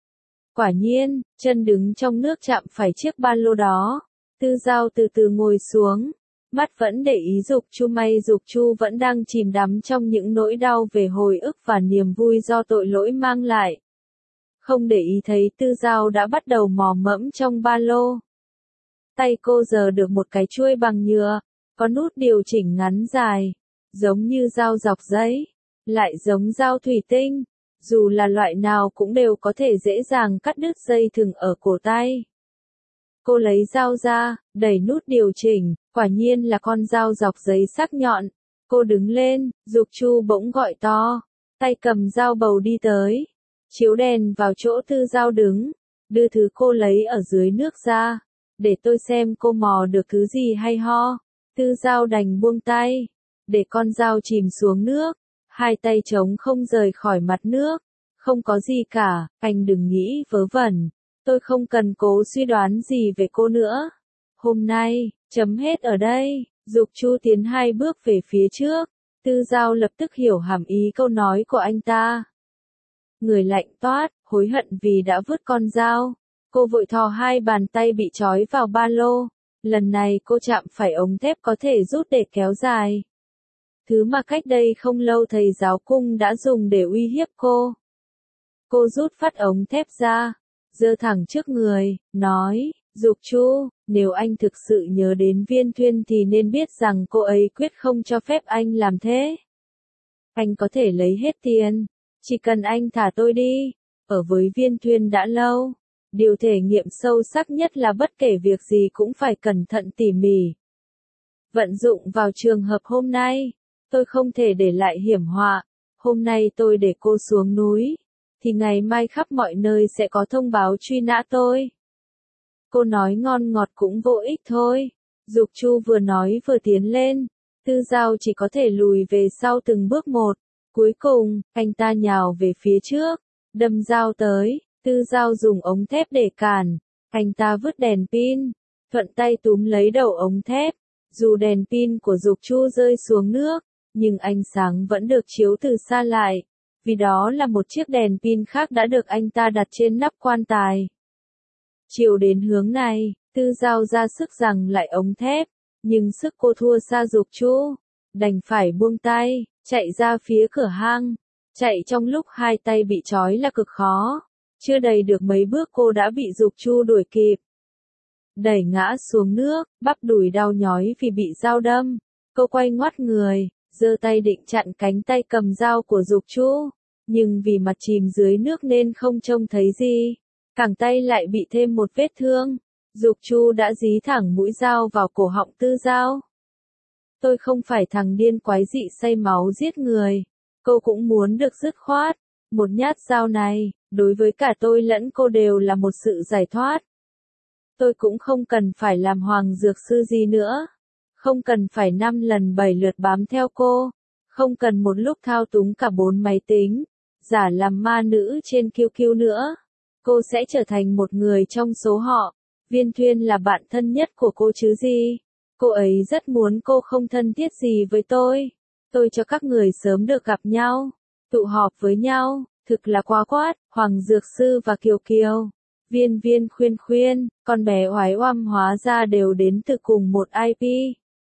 Quả nhiên, chân đứng trong nước chạm phải chiếc ba lô đó. Tư Giao từ từ ngồi xuống, mắt vẫn để ý Dục Chu, may Dục Chu vẫn đang chìm đắm trong những nỗi đau về hồi ức và niềm vui do tội lỗi mang lại. Không để ý thấy Tư Giao đã bắt đầu mò mẫm trong ba lô. Tay cô giờ được một cái chuôi bằng nhựa, có nút điều chỉnh ngắn dài, giống như dao dọc giấy, lại giống dao thủy tinh. Dù là loại nào cũng đều có thể dễ dàng cắt đứt dây thừng ở cổ tay. Cô lấy dao ra, đẩy nút điều chỉnh, quả nhiên là con dao dọc giấy sắc nhọn. Cô đứng lên, Dục Chu bỗng gọi to, tay cầm dao bầu đi tới, chiếu đèn vào chỗ Tư Giao đứng, đưa thứ cô lấy ở dưới nước ra, để tôi xem cô mò được thứ gì hay ho. Tư Giao đành buông tay, để con dao chìm xuống nước, hai tay trống không rời khỏi mặt nước. Không có gì cả, anh đừng nghĩ vớ vẩn, tôi không cần cố suy đoán gì về cô nữa. Hôm nay, chấm hết ở đây. Dục Chu tiến hai bước về phía trước, Tư Giao lập tức hiểu hàm ý câu nói của anh ta. Người lạnh toát, hối hận vì đã vứt con dao. Cô vội thò hai bàn tay bị trói vào ba lô. Lần này cô chạm phải ống thép có thể rút để kéo dài. Thứ mà cách đây không lâu thầy giáo cung đã dùng để uy hiếp cô. Cô rút phát ống thép ra, giơ thẳng trước người, nói, Dục Chu, nếu anh thực sự nhớ đến Viên Thuyên thì nên biết rằng cô ấy quyết không cho phép anh làm thế. Anh có thể lấy hết tiền, chỉ cần anh thả tôi đi. Ở với Viên Thuyên đã lâu, điều thể nghiệm sâu sắc nhất là bất kể việc gì cũng phải cẩn thận tỉ mỉ. Vận dụng vào trường hợp hôm nay, tôi không thể để lại hiểm họa. Hôm nay tôi để cô xuống núi, thì ngày mai khắp mọi nơi sẽ có thông báo truy nã tôi. Cô nói ngon ngọt cũng vô ích thôi. Dục Chu vừa nói vừa tiến lên, Tư Giao chỉ có thể lùi về sau từng bước một. Cuối cùng, anh ta nhào về phía trước, đâm dao tới, Tư Dao dùng ống thép để cản, anh ta vứt đèn pin, thuận tay túm lấy đầu ống thép, dù đèn pin của Dục Chu rơi xuống nước, nhưng ánh sáng vẫn được chiếu từ xa lại, vì đó là một chiếc đèn pin khác đã được anh ta đặt trên nắp quan tài. Chiều đến hướng này, Tư Dao ra sức giằng lại ống thép, nhưng sức cô thua xa Dục Chu, đành phải buông tay, chạy ra phía cửa hang. Chạy trong lúc hai tay bị trói là cực khó, chưa đầy được mấy bước cô đã bị Dục Chu đuổi kịp. Đẩy ngã xuống nước, bắp đùi đau nhói vì bị dao đâm, cô quay ngoắt người, giơ tay định chặn cánh tay cầm dao của Dục Chu, nhưng vì mặt chìm dưới nước nên không trông thấy gì, cẳng tay lại bị thêm một vết thương. Dục Chu đã dí thẳng mũi dao vào cổ họng Tư Dao. Tôi không phải thằng điên quái dị say máu giết người. Cô cũng muốn được dứt khoát. Một nhát dao này, đối với cả tôi lẫn cô đều là một sự giải thoát. Tôi cũng không cần phải làm hoàng dược sư gì nữa. Không cần phải năm lần bảy lượt bám theo cô. Không cần một lúc thao túng cả bốn máy tính. Giả làm ma nữ trên Q Q nữa. Cô sẽ trở thành một người trong số họ. Viên Thuyên là bạn thân nhất của cô chứ gì. Cô ấy rất muốn cô không thân thiết gì với tôi. Tôi cho các người sớm được gặp nhau, tụ họp với nhau, thực là quá quát. Hoàng Dược Sư và Kiều Kiều, Viên Viên khuyên khuyên, con bé oái oăm hóa ra đều đến từ cùng một I P.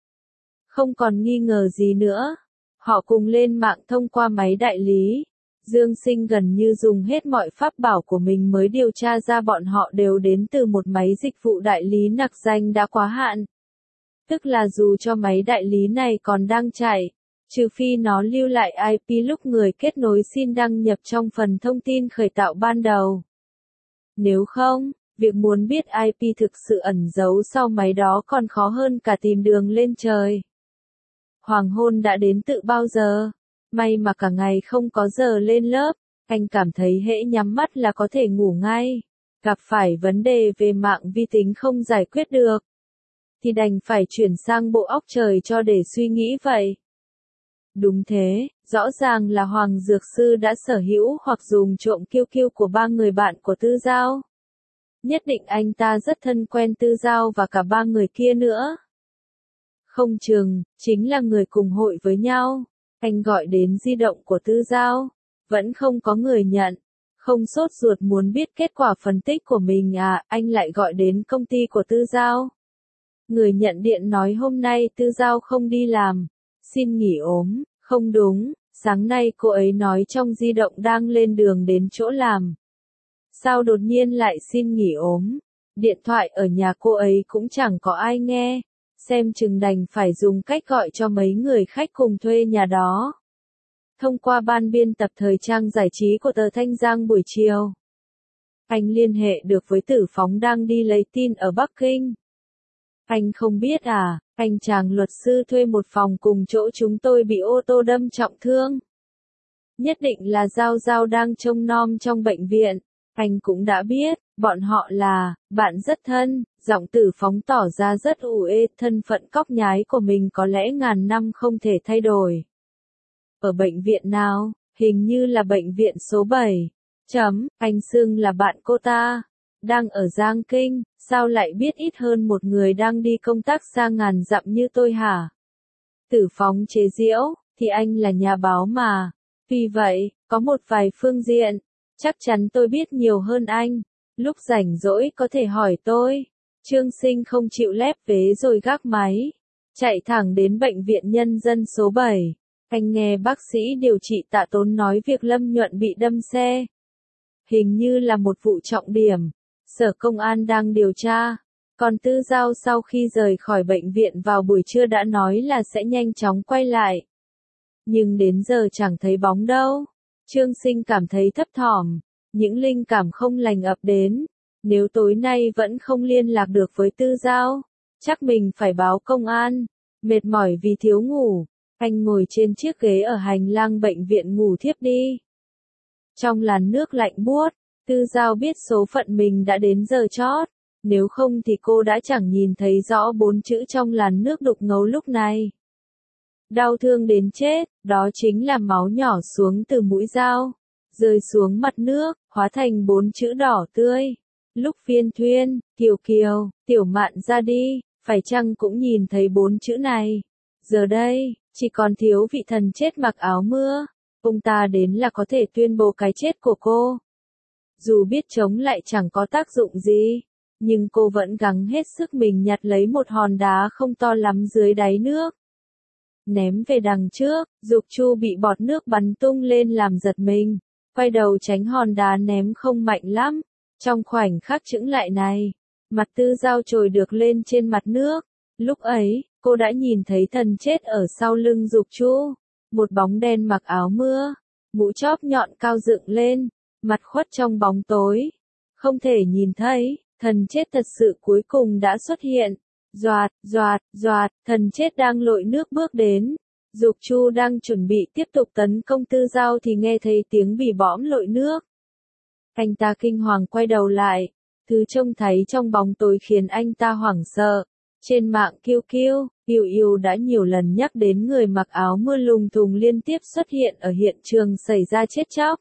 Không còn nghi ngờ gì nữa. Họ cùng lên mạng thông qua máy đại lý. Dương Sinh gần như dùng hết mọi pháp bảo của mình mới điều tra ra bọn họ đều đến từ một máy dịch vụ đại lý nặc danh đã quá hạn. Tức là dù cho máy đại lý này còn đang chạy, trừ phi nó lưu lại I P lúc người kết nối xin đăng nhập trong phần thông tin khởi tạo ban đầu. Nếu không, việc muốn biết I P thực sự ẩn giấu sau máy đó còn khó hơn cả tìm đường lên trời. Hoàng hôn đã đến từ bao giờ? May mà cả ngày không có giờ lên lớp, anh cảm thấy hễ nhắm mắt là có thể ngủ ngay. Gặp phải vấn đề về mạng vi tính không giải quyết được, thì đành phải chuyển sang bộ óc trời cho để suy nghĩ vậy. Đúng thế, rõ ràng là Hoàng Dược Sư đã sở hữu hoặc dùng trộm Q Q của ba người bạn của Tư Dao. Nhất định anh ta rất thân quen Tư Dao và cả ba người kia nữa. Không chừng, chính là người cùng hội với nhau. Anh gọi đến di động của Tư Dao, vẫn không có người nhận. Không sốt ruột muốn biết kết quả phân tích của mình à, anh lại gọi đến công ty của Tư Dao. Người nhận điện nói hôm nay Tư Dao không đi làm, xin nghỉ ốm. Không đúng, sáng nay cô ấy nói trong di động đang lên đường đến chỗ làm. Sao đột nhiên lại xin nghỉ ốm? Điện thoại ở nhà cô ấy cũng chẳng có ai nghe. Xem chừng đành phải dùng cách gọi cho mấy người khách cùng thuê nhà đó. Thông qua ban biên tập thời trang giải trí của tờ Thanh Giang buổi chiều, anh liên hệ được với Tử Phóng đang đi lấy tin ở Bắc Kinh. Anh không biết à, anh chàng luật sư thuê một phòng cùng chỗ chúng tôi bị ô tô đâm trọng thương. Nhất định là Giao Giao đang trông nom trong bệnh viện. Anh cũng đã biết, bọn họ là bạn rất thân. Giọng Tử Phóng tỏ ra rất ủ ê, thân phận cóc nhái của mình có lẽ ngàn năm không thể thay đổi. Ở bệnh viện nào? Hình như là bệnh viện số bảy. Chấm, anh xưng là bạn cô ta. Đang ở Giang Kinh, sao lại biết ít hơn một người đang đi công tác xa ngàn dặm như tôi hả? Tử Phóng chế giễu, thì anh là nhà báo mà. Vì vậy, có một vài phương diện, chắc chắn tôi biết nhiều hơn anh. Lúc rảnh rỗi có thể hỏi tôi. Trương Sinh không chịu lép vế rồi gác máy. Chạy thẳng đến bệnh viện nhân dân số bảy. Anh nghe bác sĩ điều trị Tạ Tốn nói việc Lâm Nhuận bị đâm xe. Hình như là một vụ trọng điểm. Sở Công an đang điều tra. Còn Tư Dao sau khi rời khỏi bệnh viện vào buổi trưa đã nói là sẽ nhanh chóng quay lại. Nhưng đến giờ chẳng thấy bóng đâu. Trương Sinh cảm thấy thấp thỏm. Những linh cảm không lành ập đến. Nếu tối nay vẫn không liên lạc được với Tư Dao, chắc mình phải báo công an. Mệt mỏi vì thiếu ngủ, anh ngồi trên chiếc ghế ở hành lang bệnh viện ngủ thiếp đi. Trong làn nước lạnh buốt, Tư Dao biết số phận mình đã đến giờ chót. Nếu không thì cô đã chẳng nhìn thấy rõ bốn chữ trong làn nước đục ngầu lúc này. Đau thương đến chết, Đó chính là máu nhỏ xuống từ mũi dao, rơi xuống mặt nước, hóa thành bốn chữ đỏ tươi. Lúc Viên Thuyên, Kiều Kiều, Tiểu Mạn ra đi, phải chăng cũng nhìn thấy bốn chữ này? Giờ đây, chỉ còn thiếu vị thần chết mặc áo mưa. Ông ta đến là có thể tuyên bố cái chết của cô. Dù biết chống lại chẳng có tác dụng gì, nhưng cô vẫn gắng hết sức mình nhặt lấy một hòn đá không to lắm dưới đáy nước. Ném về đằng trước, Dục Chu bị bọt nước bắn tung lên làm giật mình. Quay đầu tránh hòn đá ném không mạnh lắm. Trong khoảnh khắc chững lại này, mặt Tư Giao trồi được lên trên mặt nước. Lúc ấy, cô đã nhìn thấy thần chết ở sau lưng Dục Chu. Một bóng đen mặc áo mưa, mũ chóp nhọn cao dựng lên, mặt khuất trong bóng tối. Không thể nhìn thấy, thần chết thật sự cuối cùng đã xuất hiện. Doạt, doạt, doạt, thần chết đang lội nước bước đến. Dục Chu đang chuẩn bị tiếp tục tấn công Tư Giao thì nghe thấy tiếng bì bõm lội nước. Anh ta kinh hoàng quay đầu lại, thứ trông thấy trong bóng tối khiến anh ta hoảng sợ. Trên mạng Kiêu Kiêu, Yêu Yêu đã nhiều lần nhắc đến người mặc áo mưa lùng thùng liên tiếp xuất hiện ở hiện trường xảy ra chết chóc.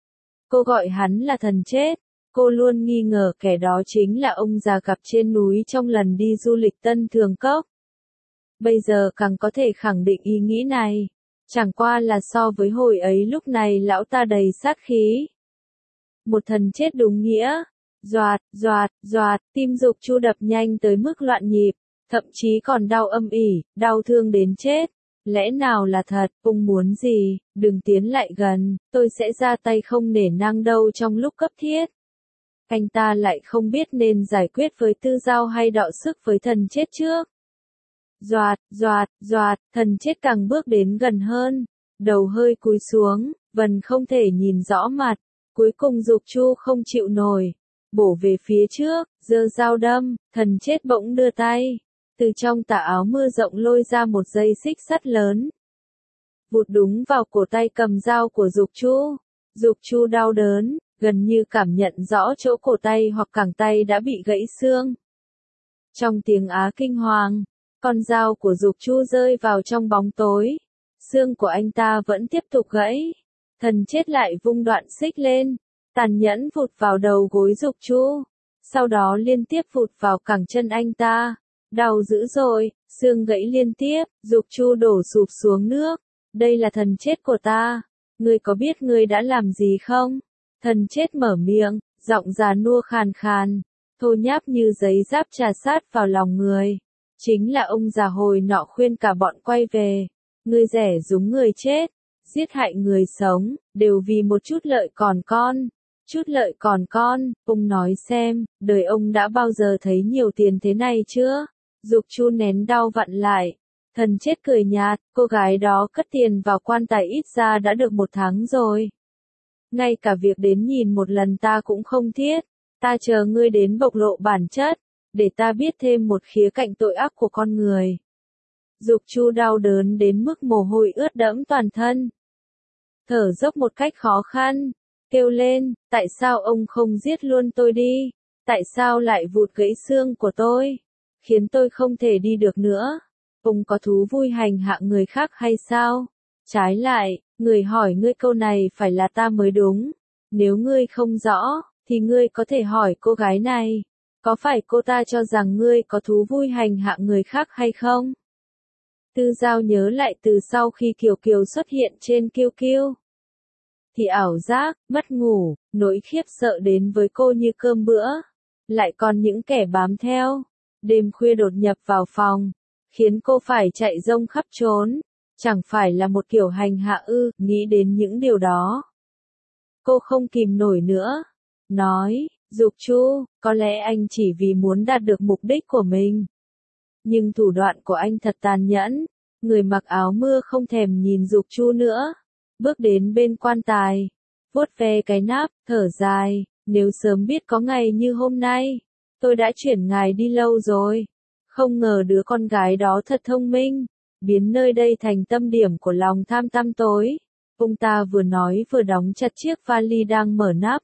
Cô gọi hắn là thần chết. Cô luôn nghi ngờ kẻ đó chính là ông già gặp trên núi trong lần đi du lịch Tân Thường Cốc. Bây giờ càng có thể khẳng định ý nghĩ này. Chẳng qua là so với hồi ấy lúc này lão ta đầy sát khí. Một thần chết đúng nghĩa. Doạt, doạt, doạt, tim Dục Chu đập nhanh tới mức loạn nhịp, thậm chí còn đau âm ỉ, đau thương đến chết. Lẽ nào là thật, ông muốn gì, đừng tiến lại gần, tôi sẽ ra tay không nể nang đâu trong lúc cấp thiết. Anh ta lại không biết nên giải quyết với Tư Giao hay đọ sức với thần chết trước. Doạt, doạt, doạt, thần chết càng bước đến gần hơn, đầu hơi cúi xuống, Vân không thể nhìn rõ mặt, cuối cùng Dục Chu không chịu nổi, bổ về phía trước, giơ dao đâm, thần chết bỗng đưa tay, từ trong tà áo mưa rộng lôi ra một dây xích sắt lớn. Vụt đúng vào cổ tay cầm dao của Dục Chu. Dục Chu đau đớn, gần như cảm nhận rõ chỗ cổ tay hoặc cẳng tay đã bị gãy xương. Trong tiếng á kinh hoàng, con dao của Dục Chu rơi vào trong bóng tối. Xương của anh ta vẫn tiếp tục gãy. Thần chết lại vung đoạn xích lên, tàn nhẫn vụt vào đầu gối Dục Chu. Sau đó liên tiếp vụt vào cẳng chân anh ta. Đau dữ dội, xương gãy liên tiếp, Dục Chu đổ sụp xuống nước. Đây là thần chết của ta. Ngươi có biết ngươi đã làm gì không? Thần chết mở miệng, giọng già nua khàn khàn, thô nháp như giấy giáp trà sát vào lòng người. Chính là ông già hồi nọ khuyên cả bọn quay về. Ngươi rẻ rúng người chết, giết hại người sống, đều vì một chút lợi còn con. Chút lợi còn con, ông nói xem, đời ông đã bao giờ thấy nhiều tiền thế này chưa? Dục Chu nén đau vặn lại. Thần chết cười nhạt, cô gái đó cất tiền vào quan tài ít ra đã được một tháng rồi. Ngay cả việc đến nhìn một lần ta cũng không thiết, ta chờ ngươi đến bộc lộ bản chất, để ta biết thêm một khía cạnh tội ác của con người. Dục Chu đau đớn đến mức mồ hôi ướt đẫm toàn thân. Thở dốc một cách khó khăn, kêu lên, tại sao ông không giết luôn tôi đi? Tại sao lại vụt gãy xương của tôi? Khiến tôi không thể đi được nữa. Ông có thú vui hành hạ người khác hay sao? Trái lại, người hỏi ngươi câu này phải là ta mới đúng. Nếu ngươi không rõ, thì ngươi có thể hỏi cô gái này. Có phải cô ta cho rằng ngươi có thú vui hành hạ người khác hay không? Tư Giao nhớ lại từ sau khi Kiều Kiều xuất hiện trên Kiêu Kiêu. Thì ảo giác, mất ngủ, nỗi khiếp sợ đến với cô như cơm bữa. Lại còn những kẻ bám theo. Đêm khuya đột nhập vào phòng, khiến cô phải chạy rông khắp trốn. Chẳng phải là một kiểu hành hạ ư, nghĩ đến những điều đó. Cô không kìm nổi nữa. Nói, Dục Chu, có lẽ anh chỉ vì muốn đạt được mục đích của mình. Nhưng thủ đoạn của anh thật tàn nhẫn. Người mặc áo mưa không thèm nhìn Dục Chu nữa. Bước đến bên quan tài. Vuốt ve cái nắp, thở dài. Nếu sớm biết có ngày như hôm nay, tôi đã chuyển ngài đi lâu rồi. Không ngờ đứa con gái đó thật thông minh. Biến nơi đây thành tâm điểm của lòng tham tăm tối. Ông ta vừa nói vừa đóng chặt chiếc vali đang mở nắp.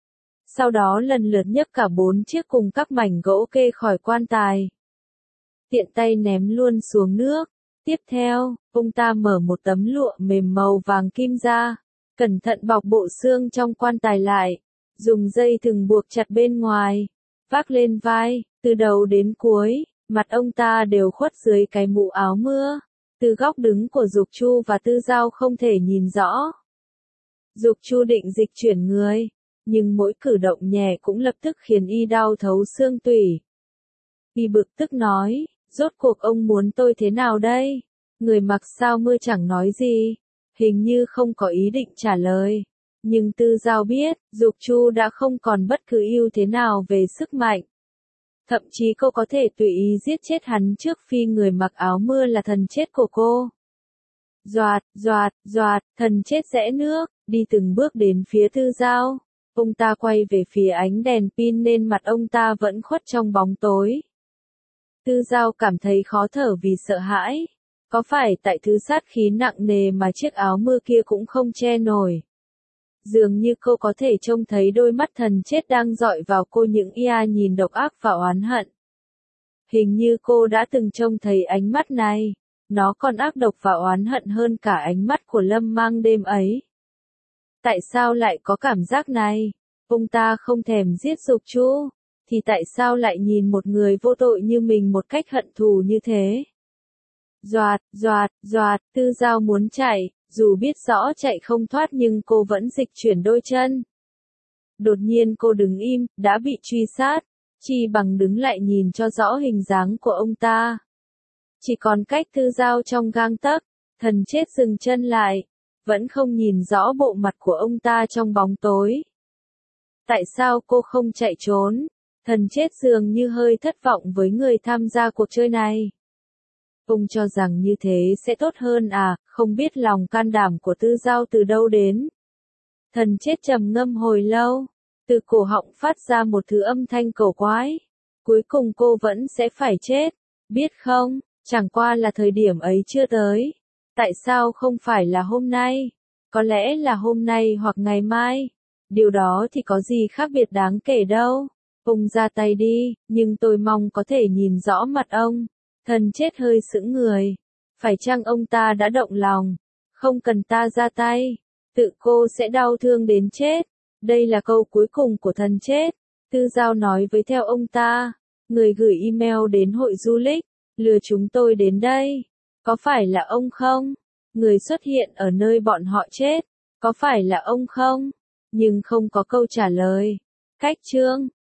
Sau đó lần lượt nhấc cả bốn chiếc cùng các mảnh gỗ kê khỏi quan tài. Tiện tay ném luôn xuống nước. Tiếp theo, ông ta mở một tấm lụa mềm màu vàng kim ra, cẩn thận bọc bộ xương trong quan tài lại, dùng dây thừng buộc chặt bên ngoài, vác lên vai, từ đầu đến cuối, mặt ông ta đều khuất dưới cái mũ áo mưa. Từ góc đứng của Dục Chu và Tư Giao không thể nhìn rõ. Dục Chu định dịch chuyển người, nhưng mỗi cử động nhẹ cũng lập tức khiến y đau thấu xương tủy. Y bực tức nói, rốt cuộc ông muốn tôi thế nào đây? Người mặc sao mưa chẳng nói gì, hình như không có ý định trả lời. Nhưng Tư Giao biết, Dục Chu đã không còn bất cứ ưu thế nào về sức mạnh. Thậm chí cô có thể tùy ý giết chết hắn trước khi người mặc áo mưa là thần chết của cô. Doạt, doạt, doạt, thần chết rẽ nước, đi từng bước đến phía Tư Giao. Ông ta quay về phía ánh đèn pin nên mặt ông ta vẫn khuất trong bóng tối. Tư Giao cảm thấy khó thở vì sợ hãi. Có phải tại thứ sát khí nặng nề mà chiếc áo mưa kia cũng không che nổi. Dường như cô có thể trông thấy đôi mắt thần chết đang dọi vào cô những ia nhìn độc ác và oán hận. Hình như cô đã từng trông thấy ánh mắt này. Nó còn ác độc và oán hận hơn cả ánh mắt của Lâm Mang đêm ấy. Tại sao lại có cảm giác này? Ông ta không thèm giết Dục Chu, thì tại sao lại nhìn một người vô tội như mình một cách hận thù như thế? Doạt, doạt, doạt, Tư Giao muốn chạy, dù biết rõ chạy không thoát nhưng cô vẫn dịch chuyển đôi chân. Đột nhiên cô đứng im, đã bị truy sát, chi bằng đứng lại nhìn cho rõ hình dáng của ông ta. Chỉ còn cách Tư Giao trong gang tấc, thần chết dừng chân lại, vẫn không nhìn rõ bộ mặt của ông ta trong bóng tối. Tại sao cô không chạy trốn? Thần chết dường như hơi thất vọng với người tham gia cuộc chơi này. Ông cho rằng như thế sẽ tốt hơn à, không biết lòng can đảm của Tư Giao từ đâu đến. Thần chết trầm ngâm hồi lâu, từ cổ họng phát ra một thứ âm thanh cổ quái. Cuối cùng cô vẫn sẽ phải chết, biết không, chẳng qua là thời điểm ấy chưa tới. Tại sao không phải là hôm nay? Có lẽ là hôm nay hoặc ngày mai. Điều đó thì có gì khác biệt đáng kể đâu. Ông ra tay đi, nhưng tôi mong có thể nhìn rõ mặt ông. Thần chết hơi sững người. Phải chăng ông ta đã động lòng? Không cần ta ra tay. Tự cô sẽ đau thương đến chết. Đây là câu cuối cùng của thần chết. Tư Giao nói với theo ông ta. Người gửi email đến hội du lịch, lừa chúng tôi đến đây. Có phải là ông không? Người xuất hiện ở nơi bọn họ chết. Có phải là ông không? Nhưng không có câu trả lời. Cách chương